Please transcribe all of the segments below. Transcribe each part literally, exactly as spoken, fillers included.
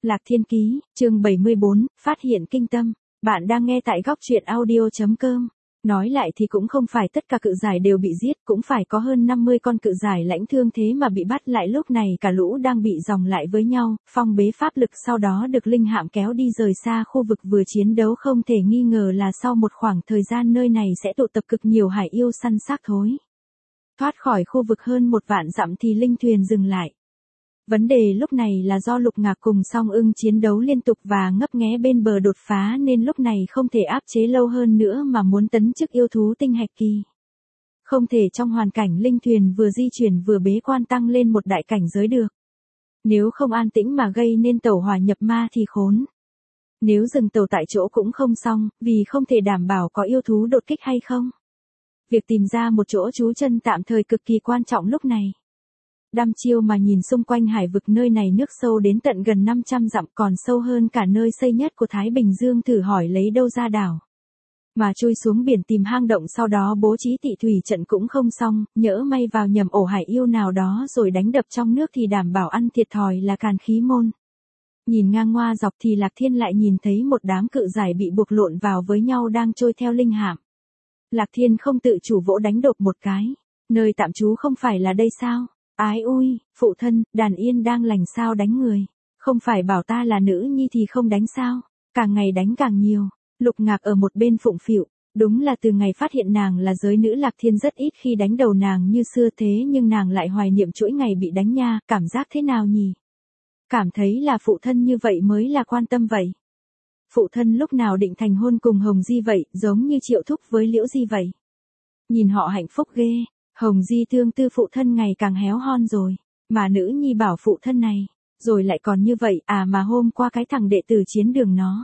Lạc Thiên Ký, chương bảy mươi bốn, phát hiện kinh tâm. Bạn đang nghe tại góc truyện audio chấm com. Nói lại thì cũng không phải tất cả cự giải đều bị giết, cũng phải có hơn năm mươi con cự giải lãnh thương thế mà bị bắt lại. Lúc này cả lũ đang bị dòng lại với nhau, phong bế pháp lực, sau đó được linh hạm kéo đi rời xa khu vực vừa chiến đấu. Không thể nghi ngờ là sau một khoảng thời gian nơi này sẽ tụ tập cực nhiều hải yêu săn xác thối. Thoát khỏi khu vực hơn một vạn dặm thì linh thuyền dừng lại. Vấn đề lúc này là do Lục Ngạc cùng Song Ưng chiến đấu liên tục và ngấp nghé bên bờ đột phá nên lúc này không thể áp chế lâu hơn nữa mà muốn tấn chức yêu thú tinh hạch kỳ. Không thể trong hoàn cảnh linh thuyền vừa di chuyển vừa bế quan tăng lên một đại cảnh giới được. Nếu không an tĩnh mà gây nên tẩu hỏa nhập ma thì khốn. Nếu dừng tàu tại chỗ cũng không xong, vì không thể đảm bảo có yêu thú đột kích hay không. Việc tìm ra một chỗ trú chân tạm thời cực kỳ quan trọng lúc này. Đăm chiêu mà nhìn xung quanh hải vực, nơi này nước sâu đến tận gần năm trăm dặm, còn sâu hơn cả nơi xây nhất của Thái Bình Dương, thử hỏi lấy đâu ra đảo. Mà chui xuống biển tìm hang động sau đó bố trí tị thủy trận cũng không xong, nhỡ may vào nhầm ổ hải yêu nào đó rồi đánh đập trong nước thì đảm bảo ăn thiệt thòi là càn khí môn. Nhìn ngang ngoa dọc thì Lạc Thiên lại nhìn thấy một đám cự giải bị buộc lộn vào với nhau đang trôi theo linh hạm. Lạc Thiên không tự chủ vỗ đánh đột một cái. Nơi tạm trú không phải là đây sao? Ái ui, phụ thân, đàn yên đang lành sao đánh người. Không phải bảo ta là nữ nhi thì không đánh sao? Càng ngày đánh càng nhiều. Lục Ngạc ở một bên phụng phịu. Đúng là từ ngày phát hiện nàng là giới nữ, Lạc Thiên rất ít khi đánh đầu nàng như xưa, thế nhưng nàng lại hoài niệm chuỗi ngày bị đánh nha. Cảm giác thế nào nhỉ? Cảm thấy là phụ thân như vậy mới là quan tâm vậy. Phụ thân lúc nào định thành hôn cùng Hồng Di vậy, giống như Triệu Thúc với Liễu Di vậy. Nhìn họ hạnh phúc ghê. Hồng Di thương tư phụ thân ngày càng héo hon rồi, mà nữ nhi bảo phụ thân này, rồi lại còn như vậy à. Mà hôm qua cái thằng đệ tử chiến đường nó,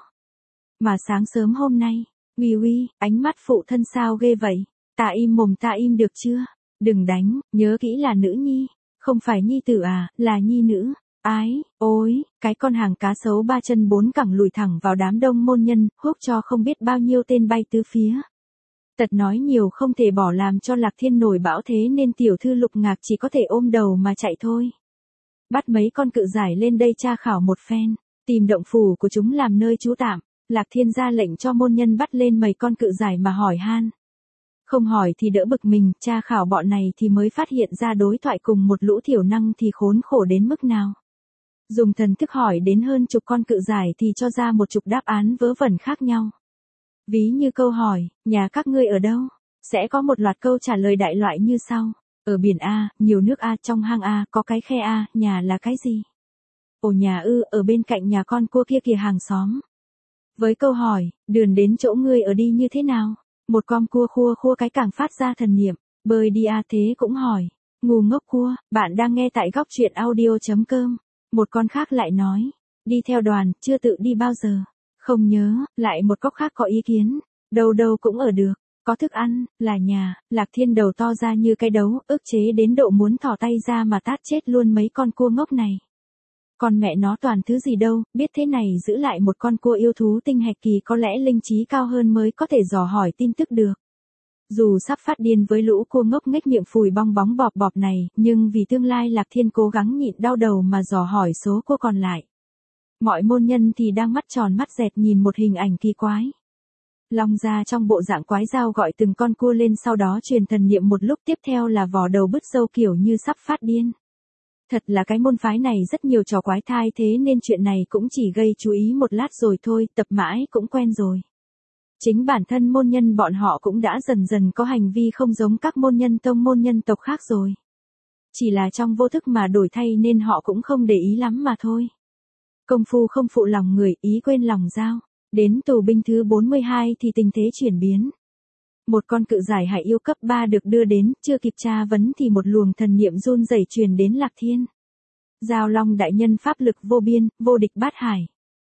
mà sáng sớm hôm nay, uy uy, ánh mắt phụ thân sao ghê vậy. Ta im mồm, ta im được chưa? Đừng đánh, nhớ kỹ là nữ nhi, không phải nhi tử à, là nhi nữ. Ái, ôi, cái con hàng cá sấu ba chân bốn cẳng lùi thẳng vào đám đông môn nhân, húc cho không biết bao nhiêu tên bay tứ phía. Tật nói nhiều không thể bỏ, làm cho Lạc Thiên nổi bão, thế nên tiểu thư Lục Ngạc chỉ có thể ôm đầu mà chạy thôi. Bắt mấy con cự giải lên đây tra khảo một phen, tìm động phủ của chúng làm nơi trú tạm. Lạc Thiên ra lệnh cho môn nhân bắt lên mấy con cự giải mà hỏi han. Không hỏi thì đỡ bực mình, tra khảo bọn này thì mới phát hiện ra đối thoại cùng một lũ thiểu năng thì khốn khổ đến mức nào. Dùng thần thức hỏi đến hơn chục con cự giải thì cho ra một chục đáp án vớ vẩn khác nhau. Ví như câu hỏi, nhà các ngươi ở đâu? Sẽ có một loạt câu trả lời đại loại như sau. Ở biển A, nhiều nước A, trong hang A, có cái khe A, nhà là cái gì? Ồ nhà ư, ở bên cạnh nhà con cua kia kìa, hàng xóm. Với câu hỏi, đường đến chỗ ngươi ở đi như thế nào? Một con cua khua khua cái càng phát ra thần niệm, bơi đi A. Thế cũng hỏi, ngu ngốc cua, bạn đang nghe tại góc truyện audio chấm com. Một con khác lại nói, đi theo đoàn, chưa tự đi bao giờ. Không nhớ, lại một cóc khác có ý kiến, đâu đâu cũng ở được, có thức ăn, là nhà. Lạc Thiên đầu to ra như cái đấu, ức chế đến độ muốn thò tay ra mà tát chết luôn mấy con cua ngốc này. Còn mẹ nó toàn thứ gì đâu, biết thế này giữ lại một con cua yêu thú tinh hạch kỳ có lẽ linh trí cao hơn mới có thể dò hỏi tin tức được. Dù sắp phát điên với lũ cua ngốc nghếch miệng phùi bong bóng bọp bọp này, nhưng vì tương lai Lạc Thiên cố gắng nhịn đau đầu mà dò hỏi số cua còn lại. Mọi môn nhân thì đang mắt tròn mắt dẹt nhìn một hình ảnh kỳ quái. Long ra trong bộ dạng quái dao gọi từng con cua lên, sau đó truyền thần niệm một lúc tiếp theo là vò đầu bứt râu kiểu như sắp phát điên. Thật là cái môn phái này rất nhiều trò quái thai, thế nên chuyện này cũng chỉ gây chú ý một lát rồi thôi, tập mãi cũng quen rồi. Chính bản thân môn nhân bọn họ cũng đã dần dần có hành vi không giống các môn nhân tông môn nhân tộc khác rồi. Chỉ là trong vô thức mà đổi thay nên họ cũng không để ý lắm mà thôi. Công phu không phụ lòng người, ý quên lòng dao. Đến tù binh thứ bốn mươi hai thì tình thế chuyển biến. Một con cự giải hải yêu cấp ba được đưa đến, chưa kịp tra vấn thì một luồng thần niệm run rẩy truyền đến Lạc Thiên. Giao Long đại nhân pháp lực vô biên, vô địch bát hải.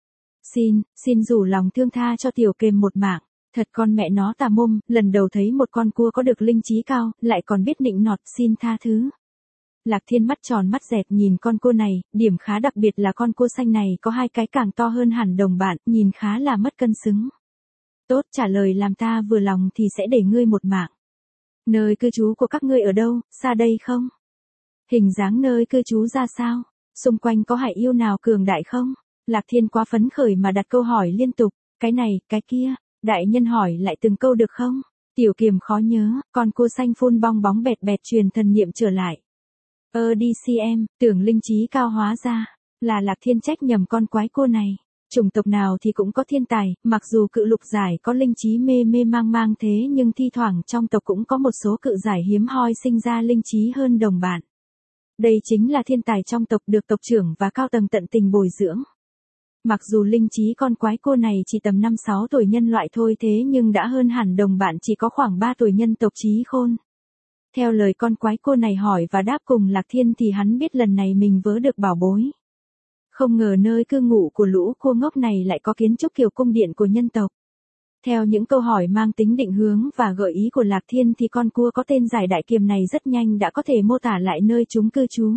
Xin, xin rủ lòng thương tha cho tiểu kềm một mạng. Thật con mẹ nó tà mồm, lần đầu thấy một con cua có được linh trí cao, lại còn biết nịnh nọt, xin tha thứ. Lạc Thiên mắt tròn mắt dẹt nhìn con cua này, điểm khá đặc biệt là con cua xanh này có hai cái càng to hơn hẳn đồng bạn, nhìn khá là mất cân xứng. Tốt, trả lời làm ta vừa lòng thì sẽ để ngươi một mạng. Nơi cư trú của các ngươi ở đâu, xa đây không? Hình dáng nơi cư trú ra sao? Xung quanh có hải yêu nào cường đại không? Lạc Thiên quá phấn khởi mà đặt câu hỏi liên tục, cái này, cái kia, đại nhân hỏi lại từng câu được không? Tiểu Kiềm khó nhớ, con cua xanh phun bong bóng bẹt bẹt truyền thần niệm trở lại. Ơ đi xê em, tưởng linh trí cao hóa ra, là Lạc Thiên trách nhầm con quái cua này. Chủng tộc nào thì cũng có thiên tài, mặc dù cự lục giải có linh trí mê mê mang mang thế nhưng thi thoảng trong tộc cũng có một số cự giải hiếm hoi sinh ra linh trí hơn đồng bạn. Đây chính là thiên tài trong tộc được tộc trưởng và cao tầng tận tình bồi dưỡng. Mặc dù linh trí con quái cô này chỉ tầm năm sáu tuổi nhân loại thôi thế nhưng đã hơn hẳn đồng bạn chỉ có khoảng ba tuổi nhân tộc trí khôn. Theo lời con quái cô này hỏi và đáp cùng Lạc Thiên thì hắn biết lần này mình vớ được bảo bối. Không ngờ nơi cư ngụ của lũ cô ngốc này lại có kiến trúc kiểu cung điện của nhân tộc. Theo những câu hỏi mang tính định hướng và gợi ý của Lạc Thiên thì con cua có tên Giải Đại Kiềm này rất nhanh đã có thể mô tả lại nơi chúng cư trú.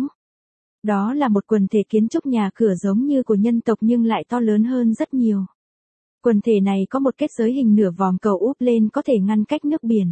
Đó là một quần thể kiến trúc nhà cửa giống như của nhân tộc nhưng lại to lớn hơn rất nhiều. Quần thể này có một kết giới hình nửa vòm cầu úp lên có thể ngăn cách nước biển.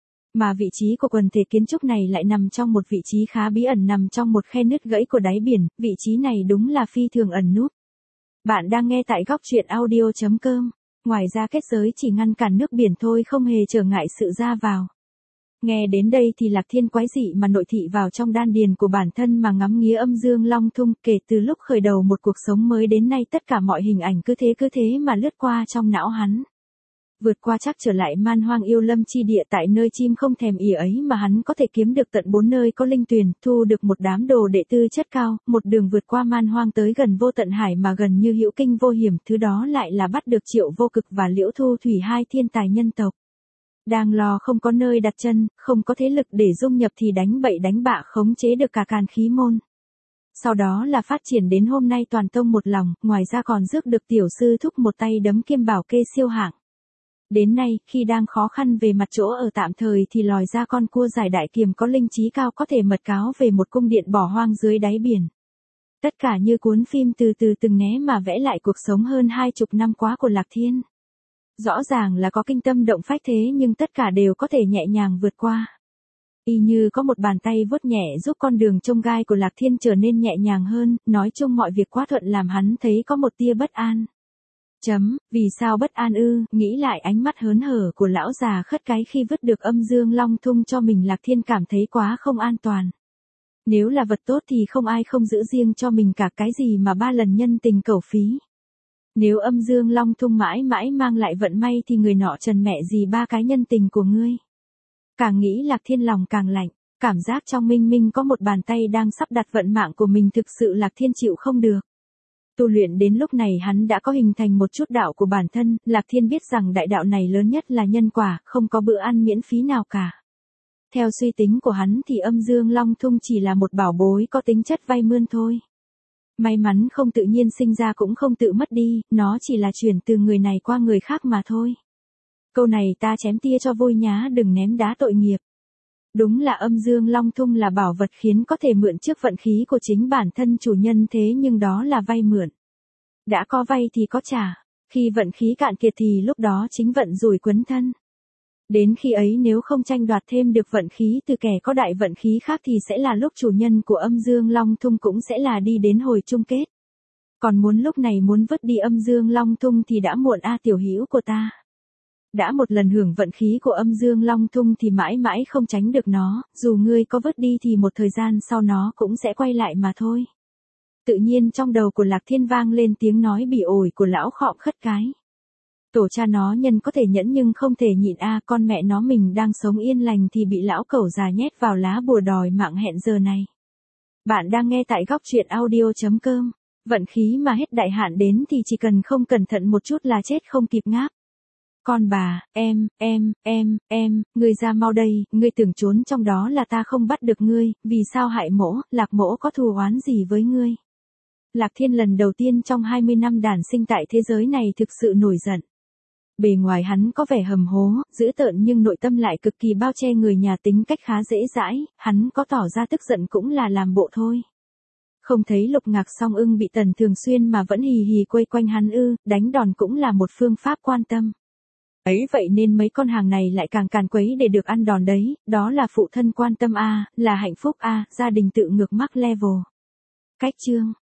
Mà vị trí của quần thể kiến trúc này lại nằm trong một vị trí khá bí ẩn nằm trong một khe nứt gãy của đáy biển, vị trí này đúng là phi thường ẩn núp. Bạn đang nghe tại góc truyện audio chấm com. Ngoài ra kết giới chỉ ngăn cản nước biển thôi không hề trở ngại sự ra vào. Nghe đến đây thì Lạc Thiên quái dị mà nội thị vào trong đan điền của bản thân mà ngắm nghía âm dương long thung kể từ lúc khởi đầu một cuộc sống mới đến nay tất cả mọi hình ảnh cứ thế cứ thế mà lướt qua trong não hắn. Vượt qua chắc trở lại man hoang yêu lâm chi địa tại nơi chim không thèm ỉa ấy mà hắn có thể kiếm được tận bốn nơi có linh tuyền, thu được một đám đồ đệ tư chất cao, một đường vượt qua man hoang tới gần vô tận hải mà gần như hữu kinh vô hiểm, thứ đó lại là bắt được Triệu Vô Cực và Liễu Thu Thủy hai thiên tài nhân tộc. Đang lo không có nơi đặt chân, không có thế lực để dung nhập thì đánh bậy đánh bạ khống chế được cả càn khí môn. Sau đó là phát triển đến hôm nay toàn tông một lòng, ngoài ra còn rước được tiểu sư thúc một tay đấm kiêm bảo kê siêu hạng. Đến nay, khi đang khó khăn về mặt chỗ ở tạm thời thì lòi ra con cua Giải Đại Kiềm có linh trí cao có thể mật cáo về một cung điện bỏ hoang dưới đáy biển. Tất cả như cuốn phim từ từ từng né mà vẽ lại cuộc sống hơn hai chục năm quá của Lạc Thiên. Rõ ràng là có kinh tâm động phách thế nhưng tất cả đều có thể nhẹ nhàng vượt qua. Y như có một bàn tay vuốt nhẹ giúp con đường chông gai của Lạc Thiên trở nên nhẹ nhàng hơn, nói chung mọi việc quá thuận làm hắn thấy có một tia bất an. Chấm, vì sao bất an ư, nghĩ lại ánh mắt hớn hở của lão già khất cái khi vứt được âm dương long thung cho mình Lạc Thiên cảm thấy quá không an toàn. Nếu là vật tốt thì không ai không giữ riêng cho mình cả cái gì mà ba lần nhân tình cẩu phí. Nếu âm dương long thung mãi mãi mang lại vận may thì người nọ trần mẹ gì ba cái nhân tình của ngươi. Càng nghĩ Lạc Thiên lòng càng lạnh, cảm giác trong minh minh có một bàn tay đang sắp đặt vận mạng của mình thực sự Lạc Thiên chịu không được. Tu luyện đến lúc này hắn đã có hình thành một chút đạo của bản thân, Lạc Thiên biết rằng đại đạo này lớn nhất là nhân quả, không có bữa ăn miễn phí nào cả. Theo suy tính của hắn thì âm dương long thung chỉ là một bảo bối có tính chất vay mượn thôi. May mắn không tự nhiên sinh ra cũng không tự mất đi, nó chỉ là chuyển từ người này qua người khác mà thôi. Câu này ta chém tia cho vui nhá, đừng ném đá tội nghiệp. Đúng là âm dương long thung là bảo vật khiến có thể mượn trước vận khí của chính bản thân chủ nhân thế nhưng đó là vay mượn. Đã có vay thì có trả, khi vận khí cạn kiệt thì lúc đó chính vận rủi quấn thân. Đến khi ấy nếu không tranh đoạt thêm được vận khí từ kẻ có đại vận khí khác thì sẽ là lúc chủ nhân của âm dương long thung cũng sẽ là đi đến hồi chung kết. Còn muốn lúc này muốn vứt đi âm dương long thung thì đã muộn a tiểu hữu của ta. Đã một lần hưởng vận khí của âm dương long thung thì mãi mãi không tránh được nó, dù ngươi có vứt đi thì một thời gian sau nó cũng sẽ quay lại mà thôi. Tự nhiên trong đầu của Lạc Thiên vang lên tiếng nói bỉ ổi của lão khọm khất cái. Tổ cha nó nhân có thể nhẫn nhưng không thể nhịn a à, con mẹ nó mình đang sống yên lành thì bị lão cẩu già nhét vào lá bùa đòi mạng hẹn giờ này. Bạn đang nghe tại góc truyện audio chấm com. Vận khí mà hết đại hạn đến thì chỉ cần không cẩn thận một chút là chết không kịp ngáp. Con bà, em, em, em, em, ngươi ra mau đây, ngươi tưởng trốn trong đó là ta không bắt được ngươi, vì sao hại mỗ, Lạc mỗ có thù oán gì với ngươi. Lạc Thiên lần đầu tiên trong hai mươi năm đản sinh tại thế giới này thực sự nổi giận. Bề ngoài hắn có vẻ hầm hố, dữ tợn nhưng nội tâm lại cực kỳ bao che người nhà tính cách khá dễ dãi, hắn có tỏ ra tức giận cũng là làm bộ thôi. Không thấy Lục Ngạc Song Ưng bị Tần Thường Xuyên mà vẫn hì hì quây quanh hắn ư, đánh đòn cũng là một phương pháp quan tâm. Ấy vậy nên mấy con hàng này lại càng càn quấy để được ăn đòn đấy, đó là phụ thân quan tâm a, là hạnh phúc a, gia đình tự ngược mắc level. Cách chương